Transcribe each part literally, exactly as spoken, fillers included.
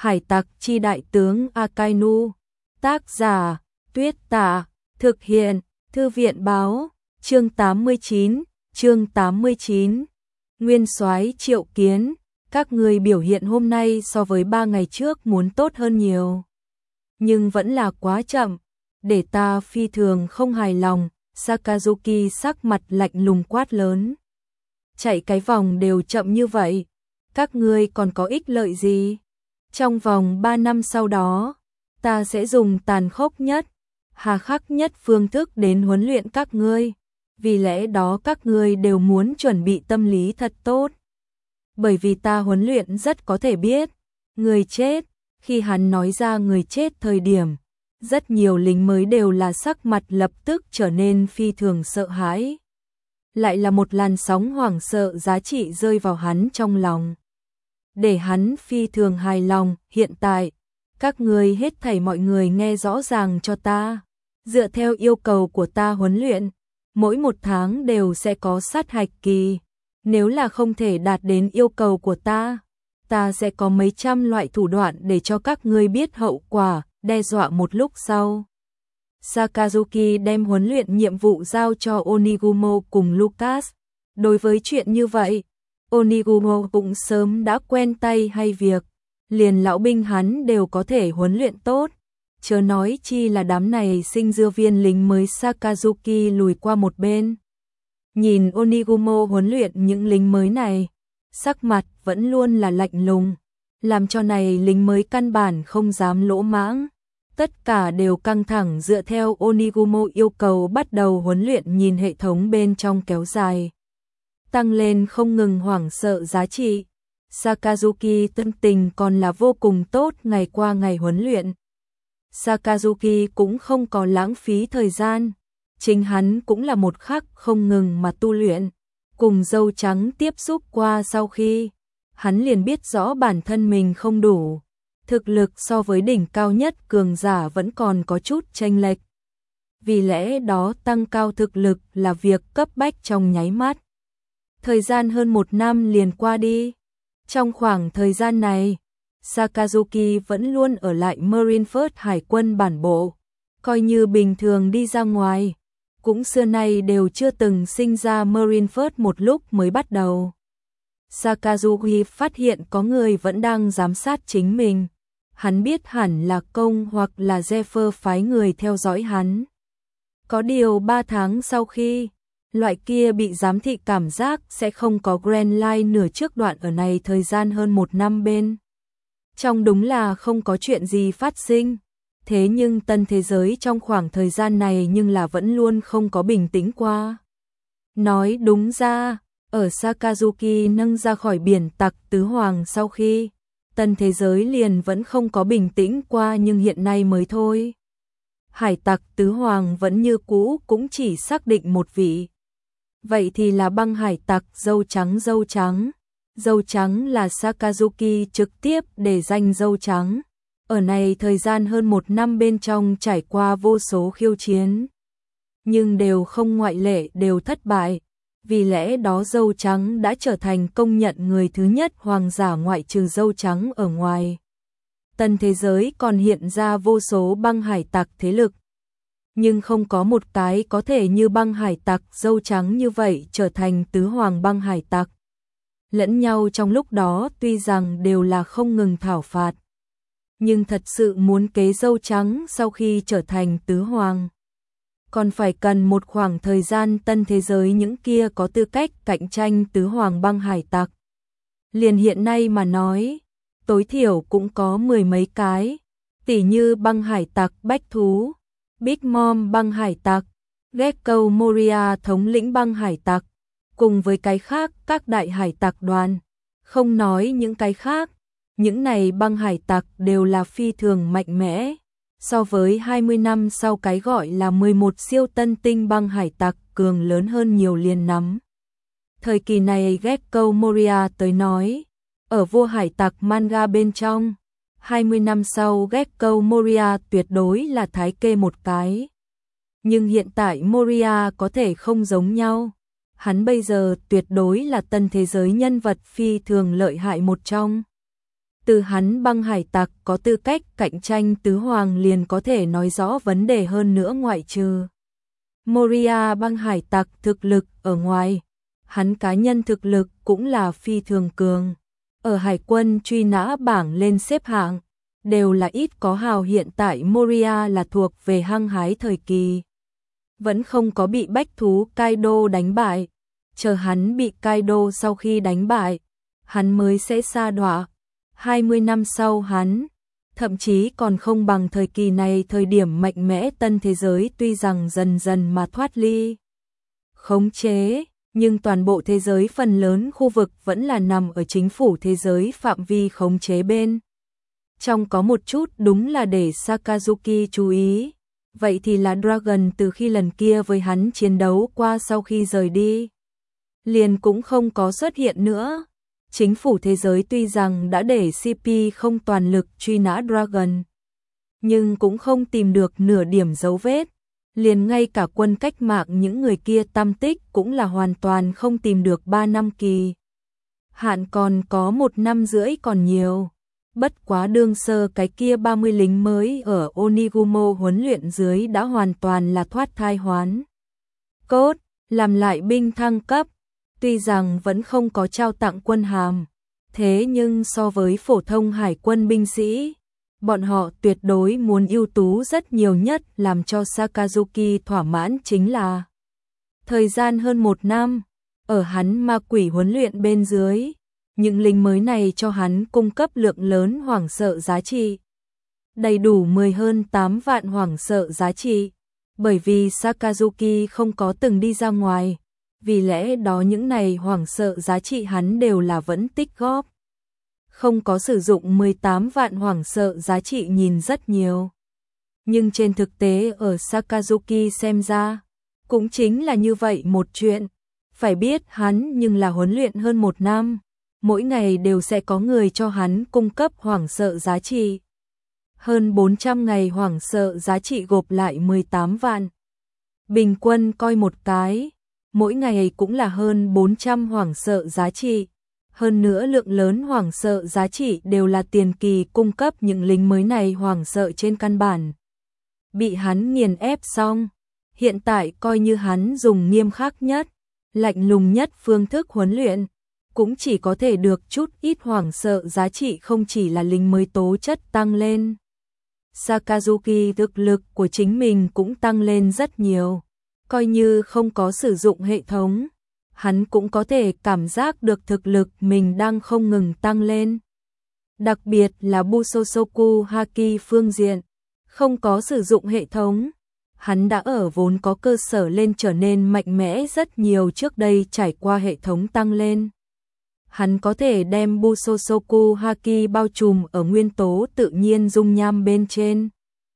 Hải tặc chi đại tướng Akainu. Tác giả, Tuyết Tả. Thực hiện, Thư viện báo. Chương tám mươi chín, chương tám mươi chín. Nguyên soái Triệu Kiến, các người biểu hiện hôm nay so với ba ngày trước muốn tốt hơn nhiều. Nhưng vẫn là quá chậm, để ta phi thường không hài lòng. Sakazuki sắc mặt lạnh lùng quát lớn. Chạy cái vòng đều chậm như vậy, các ngươi còn có ích lợi gì? Trong vòng ba năm sau đó, ta sẽ dùng tàn khốc nhất, hà khắc nhất phương thức đến huấn luyện các ngươi. Vì lẽ đó các ngươi đều muốn chuẩn bị tâm lý thật tốt. Bởi vì ta huấn luyện rất có thể biết, người chết. Khi hắn nói ra người chết thời điểm, rất nhiều lính mới đều là sắc mặt lập tức trở nên phi thường sợ hãi. Lại là một làn sóng hoảng sợ giá trị rơi vào hắn trong lòng. Để hắn phi thường hài lòng. Hiện tại, các ngươi hết thảy mọi người nghe rõ ràng cho ta. Dựa theo yêu cầu của ta huấn luyện, mỗi một tháng đều sẽ có sát hạch kỳ. Nếu là không thể đạt đến yêu cầu của ta, ta sẽ có mấy trăm loại thủ đoạn để cho các ngươi biết hậu quả. Đe dọa một lúc sau, Sakazuki đem huấn luyện nhiệm vụ giao cho Onigumo cùng Lucas. Đối với chuyện như vậy, Onigumo cũng sớm đã quen tay hay việc, liền lão binh hắn đều có thể huấn luyện tốt. Chớ nói chi là đám này sinh dưa viên lính mới. Sakazuki lùi qua một bên, nhìn Onigumo huấn luyện những lính mới này, sắc mặt vẫn luôn là lạnh lùng, làm cho này lính mới căn bản không dám lỗ mãng. Tất cả đều căng thẳng dựa theo Onigumo yêu cầu bắt đầu huấn luyện. Nhìn hệ thống bên trong kéo dài, tăng lên không ngừng hoảng sợ giá trị, Sakazuki tâm tình còn là vô cùng tốt. Ngày qua ngày huấn luyện, Sakazuki cũng không có lãng phí thời gian, chính hắn cũng là một khắc không ngừng mà tu luyện. Cùng dâu trắng tiếp xúc qua sau khi, hắn liền biết rõ bản thân mình không đủ. Thực lực so với đỉnh cao nhất cường giả vẫn còn có chút chênh lệch. Vì lẽ đó tăng cao thực lực là việc cấp bách trong nháy mắt. Thời gian hơn một năm liền qua đi. Trong khoảng thời gian này, Sakazuki vẫn luôn ở lại Marineford Hải quân bản bộ. Coi như bình thường đi ra ngoài, cũng xưa nay đều chưa từng sinh ra Marineford một lúc mới bắt đầu. Sakazuki phát hiện có người vẫn đang giám sát chính mình. Hắn biết hẳn là Công hoặc là Zephyr phái người theo dõi hắn. Có điều ba tháng sau khi, loại kia bị giám thị cảm giác sẽ không có Grand Line nửa trước đoạn ở này thời gian hơn một năm bên. Trong đúng là không có chuyện gì phát sinh. Thế nhưng tân thế giới trong khoảng thời gian này nhưng là vẫn luôn không có bình tĩnh qua. Nói đúng ra, ở Sakazuki nâng ra khỏi biển tặc tứ hoàng sau khi, tân thế giới liền vẫn không có bình tĩnh qua, nhưng hiện nay mới thôi. Hải tặc tứ hoàng vẫn như cũ, cũng chỉ xác định một vị. Vậy thì là băng hải tặc dâu trắng. Dâu trắng Dâu trắng là Sakazuki trực tiếp để danh dâu trắng. Ở này thời gian hơn một năm bên trong trải qua vô số khiêu chiến, nhưng đều không ngoại lệ đều thất bại. Vì lẽ đó dâu trắng đã trở thành công nhận người thứ nhất hoàng giả ngoại trừ dâu trắng ở ngoài. Tân thế giới còn hiện ra vô số băng hải tặc thế lực, nhưng không có một cái có thể như băng hải tặc dâu trắng như vậy trở thành tứ hoàng băng hải tặc. Lẫn nhau trong lúc đó tuy rằng đều là không ngừng thảo phạt, nhưng thật sự muốn kế dâu trắng sau khi trở thành tứ hoàng, còn phải cần một khoảng thời gian. Tân thế giới những kia có tư cách cạnh tranh tứ hoàng băng hải tặc, liền hiện nay mà nói, tối thiểu cũng có mười mấy cái, tỉ như băng hải tặc Bách Thú, Big Mom băng hải tặc, Gekko Moria thống lĩnh băng hải tặc, cùng với cái khác các đại hải tặc đoàn. Không nói những cái khác, những này băng hải tặc đều là phi thường mạnh mẽ. So với hai mươi năm sau cái gọi là mười một siêu tân tinh băng hải tặc cường lớn hơn nhiều liền nắm. Thời kỳ này Gekko Moria tới nói, ở vua hải tặc manga bên trong, hai mươi năm sau Gekko Moria tuyệt đối là thái kê một cái. Nhưng hiện tại Moria có thể không giống nhau. Hắn bây giờ tuyệt đối là tân thế giới nhân vật phi thường lợi hại một trong. Từ hắn băng hải tặc có tư cách cạnh tranh tứ hoàng liền có thể nói rõ vấn đề hơn nữa, ngoại trừ Moria băng hải tặc thực lực ở ngoài, hắn cá nhân thực lực cũng là phi thường cường. Ở hải quân truy nã bảng lên xếp hạng, đều là ít có hào, hiện tại Moria là thuộc về hăng hái thời kỳ. Vẫn không có bị bách thú Kaido đánh bại, chờ hắn bị Kaido sau khi đánh bại, hắn mới sẽ sa đọa. hai mươi năm sau hắn, thậm chí còn không bằng thời kỳ này thời điểm mạnh mẽ. Tân thế giới tuy rằng dần dần mà thoát ly khống chế, nhưng toàn bộ thế giới phần lớn khu vực vẫn là nằm ở chính phủ thế giới phạm vi khống chế bên. Trong có một chút đúng là để Sakazuki chú ý, vậy thì là Dragon từ khi lần kia với hắn chiến đấu qua sau khi rời đi, liền cũng không có xuất hiện nữa. Chính phủ thế giới tuy rằng đã để xê pê không toàn lực truy nã Dragon, nhưng cũng không tìm được nửa điểm dấu vết. Liền ngay cả quân cách mạng những người kia tăm tích cũng là hoàn toàn không tìm được. Ba năm kỳ hạn còn có một năm rưỡi còn nhiều. Bất quá đương sơ cái kia ba mươi lính mới ở Onigumo huấn luyện dưới đã hoàn toàn là thoát thai hoán cốt, làm lại binh thăng cấp. Tuy rằng vẫn không có trao tặng quân hàm, thế nhưng so với phổ thông hải quân binh sĩ, bọn họ tuyệt đối muốn ưu tú rất nhiều. Nhất làm cho Sakazuki thỏa mãn chính là thời gian hơn một năm, ở hắn ma quỷ huấn luyện bên dưới, những lính mới này cho hắn cung cấp lượng lớn hoảng sợ giá trị. Đầy đủ mười hơn tám vạn hoảng sợ giá trị, bởi vì Sakazuki không có từng đi ra ngoài. Vì lẽ đó những này hoảng sợ giá trị hắn đều là vẫn tích góp. Không có sử dụng mười tám vạn hoảng sợ giá trị nhìn rất nhiều. Nhưng trên thực tế ở Sakazuki xem ra, cũng chính là như vậy một chuyện. Phải biết hắn nhưng là huấn luyện hơn một năm, mỗi ngày đều sẽ có người cho hắn cung cấp hoảng sợ giá trị. Hơn bốn trăm ngày hoảng sợ giá trị gộp lại mười tám vạn. Bình quân coi một cái, mỗi ngày cũng là hơn bốn trăm hoảng sợ giá trị. Hơn nữa lượng lớn hoảng sợ giá trị đều là tiền kỳ cung cấp những lính mới này hoảng sợ trên căn bản. Bị hắn nghiền ép xong, hiện tại coi như hắn dùng nghiêm khắc nhất, lạnh lùng nhất phương thức huấn luyện, cũng chỉ có thể được chút ít hoảng sợ giá trị, không chỉ là lính mới tố chất tăng lên. Sakazuki thực lực của chính mình cũng tăng lên rất nhiều. Coi như không có sử dụng hệ thống, hắn cũng có thể cảm giác được thực lực mình đang không ngừng tăng lên. Đặc biệt là Busosoku Haki phương diện, không có sử dụng hệ thống, hắn đã ở vốn có cơ sở lên trở nên mạnh mẽ rất nhiều. Trước đây trải qua hệ thống tăng lên, hắn có thể đem Busosoku Haki bao trùm ở nguyên tố tự nhiên dung nham bên trên.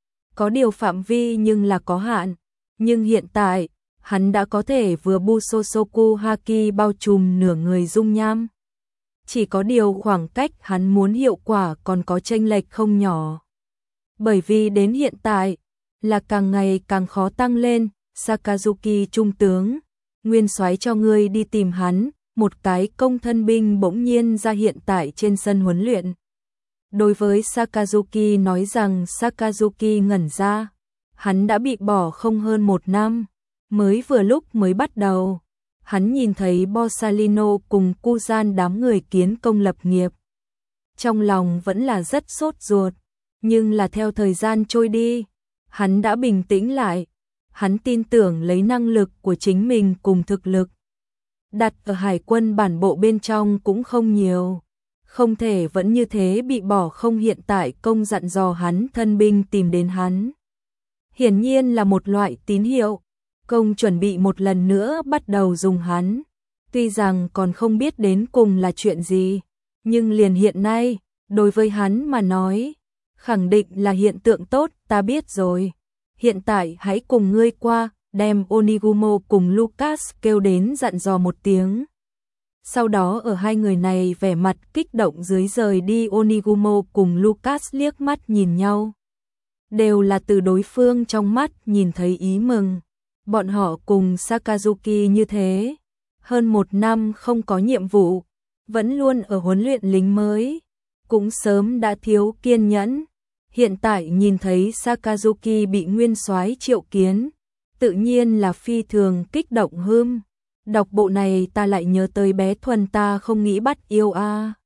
Có điều phạm vi nhưng là có hạn. Nhưng hiện tại, hắn đã có thể vừa Busosoku Haki bao trùm nửa người dung nham. Chỉ có điều khoảng cách hắn muốn hiệu quả còn có chênh lệch không nhỏ. Bởi vì đến hiện tại, là càng ngày càng khó tăng lên. Sakazuki trung tướng, nguyên soái cho ngươi đi tìm hắn. Một cái công thân binh bỗng nhiên ra hiện tại trên sân huấn luyện. Đối với Sakazuki nói rằng Sakazuki ngẩn ra. Hắn đã bị bỏ không hơn một năm, mới vừa lúc mới bắt đầu. Hắn nhìn thấy Borsalino cùng Kuzan đám người kiến công lập nghiệp. Trong lòng vẫn là rất sốt ruột, nhưng là theo thời gian trôi đi, hắn đã bình tĩnh lại. Hắn tin tưởng lấy năng lực của chính mình cùng thực lực. Đặt ở hải quân bản bộ bên trong cũng không nhiều. Không thể vẫn như thế bị bỏ không. Hiện tại công dặn dò hắn thân binh tìm đến hắn. Hiển nhiên là một loại tín hiệu, công chuẩn bị một lần nữa bắt đầu dùng hắn. Tuy rằng còn không biết đến cùng là chuyện gì, nhưng liền hiện nay, đối với hắn mà nói, khẳng định là hiện tượng tốt. Ta biết rồi, hiện tại hãy cùng ngươi qua, đem Onigumo cùng Lucas kêu đến dặn dò một tiếng. Sau đó ở hai người này vẻ mặt kích động dưới rời đi. Onigumo cùng Lucas liếc mắt nhìn nhau, đều là từ đối phương trong mắt nhìn thấy ý mừng. Bọn họ cùng Sakazuki như thế, hơn một năm không có nhiệm vụ, vẫn luôn ở huấn luyện lính mới. cũng sớm đã thiếu kiên nhẫn. Hiện tại nhìn thấy Sakazuki bị nguyên soái triệu kiến, tự nhiên là phi thường kích động hưm. Đọc bộ này ta lại nhớ tới bé Thuần ta không nghĩ bắt yêu a.